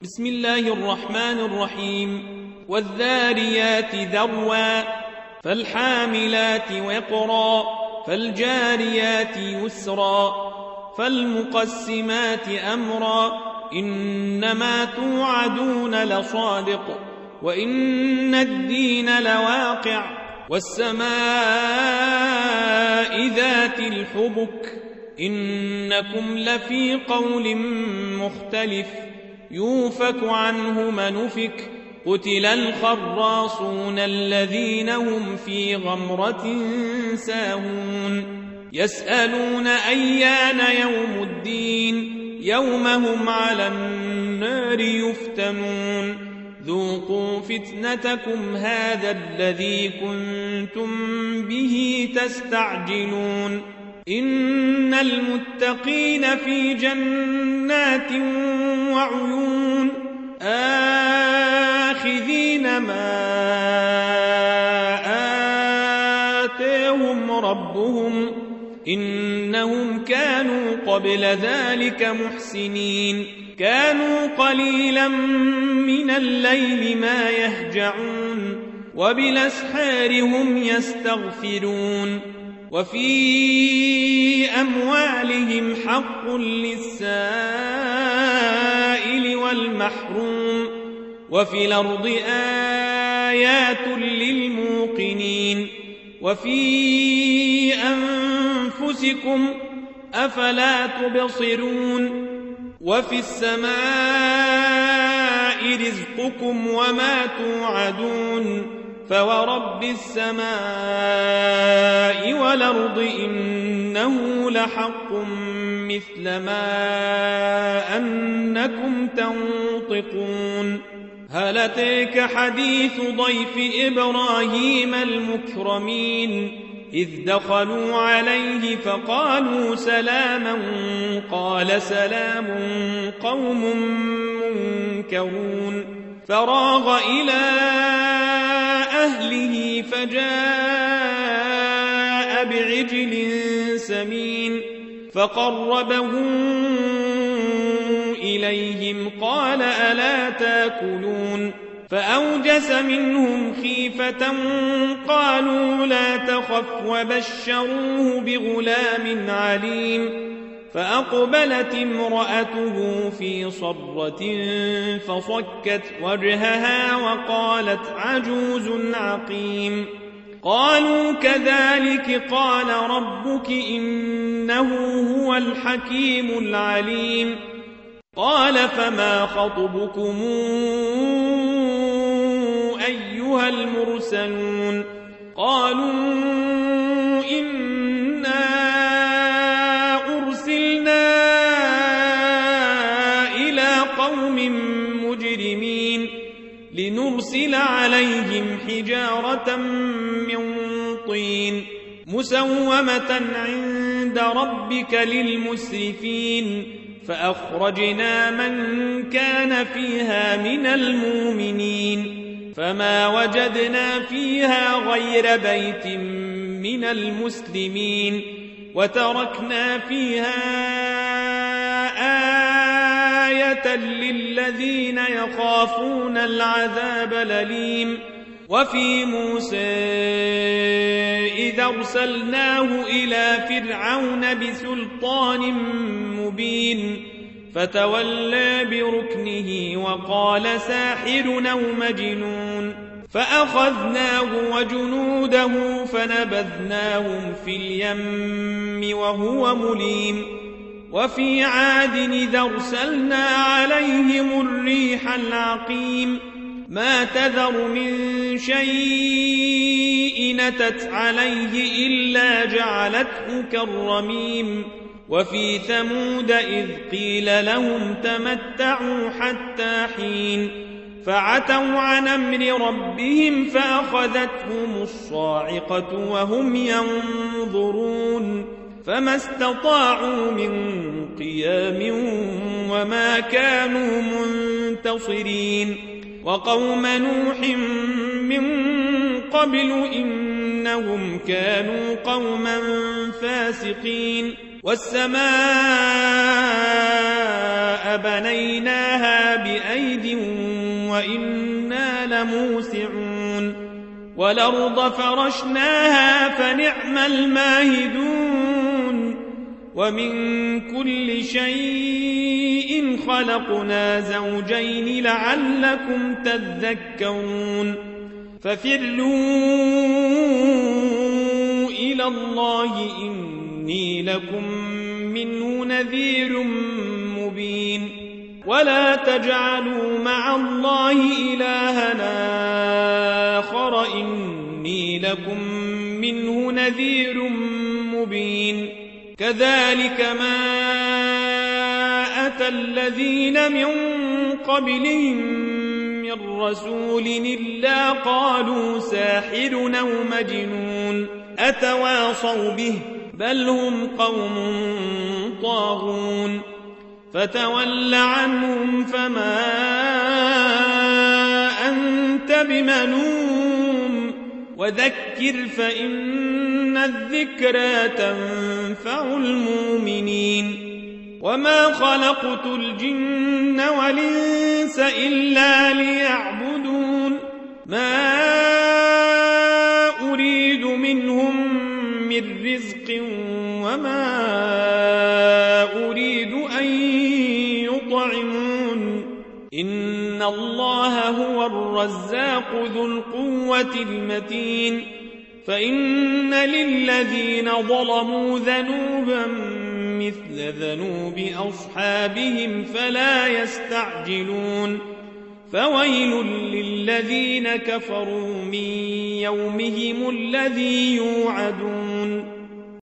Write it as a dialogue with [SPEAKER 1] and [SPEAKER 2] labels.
[SPEAKER 1] بسم الله الرحمن الرحيم. والذاريات ذروا فالحاملات وقرا فالجاريات يسرا فالمقسمات أمرا إنما توعدون لصادق وإن الدين لواقع والسماء ذات الحبك إنكم لفي قول مختلف يوفك عنه من أفك قتل الخراصون الذين هم في غمرة ساهون يسألون أيان يوم الدين يوم هم على النار يفتنون ذوقوا فتنتكم هذا الذي كنتم به تستعجلون إن المتقين في جنات وعيون آخذين ما آتاهم ربهم إنهم كانوا قبل ذلك محسنين كانوا قليلا من الليل ما يهجعون وبالأسحار هم يستغفرون وفي أموالهم حق للسائل والمحروم وفي الأرض آيات للموقنين وفي أنفسكم أفلا تبصرون وفي السماء رزقكم وما توعدون فورب السماء والأرض إنه لحق مثل ما أنكم تنطقون هل أتاك حديث ضيف إبراهيم المكرمين إذ دخلوا عليه فقالوا سلاما قال سلام قوم منكرون فراغ إلى أهله فجاء بعجل سمين فقربه إليهم قال ألا تاكلون فأوجس منهم خيفة قالوا لا تخف وبشروه بغلام عليم فأقبلت امرأته في صرة فصكت وجهها وقالت عجوز عقيم قالوا كذلك قال ربك إنه هو الحكيم العليم قال فما خطبكم أيها المرسلون قالوا إنا أرسلنا إلى قوم مجرمين لنرسل عليهم حجارة من طين مسومة عند ربك للمسرفين فأخرجنا من كان فيها من المؤمنين فما وجدنا فيها غير بيت من المسلمين وتركنا فيها آية للذين يخافون العذاب الأليم وفي موسى إذا أرسلناه إلى فرعون بسلطان مبين فتولى بركنه وقال ساحر أو مجنون فأخذناه وجنوده فنبذناهم في اليم وهو مليم وفي عاد إذا أرسلنا عليهم الريح العقيم ما تذر من شيء نتت عليه إلا جعلته كالرميم وفي ثمود إذ قيل لهم تمتعوا حتى حين فعتوا عن أمر ربهم فأخذتهم الصاعقة وهم ينظرون فما استطاعوا من قيام وما كانوا منتصرين وقوم نوح من قبل إنهم كانوا قوما فاسقين والسماء بنيناها بأيد وإنا لموسعون والأرض فرشناها فنعم الماهدون ومن كل شيء خلقنا زوجين لعلكم تذكرون ففروا إلى الله إني لكم منه نذير مبين ولا تجعلوا مع الله إلهنا آخر إني لكم منه نذير مبين كذلك ما أتى الذين من قبلهم من رسول إلا قالوا ساحر أو مجنون أتواصوا به بل هم قوم طاغون فتول عنهم فما أنت بملوم وذكر فإن الذكرى تنفع المؤمنين وما خلقت الجن والإنس إلا ليعبدون ما أريد منهم من رزق وما أريد أن يطعمون إن الله هو الرزاق ذو القوة المتين فإن للذين ظلموا ذنوبا مثل ذنوب أصحابهم فلا يستعجلون فويل للذين كفروا من يومهم الذي يوعدون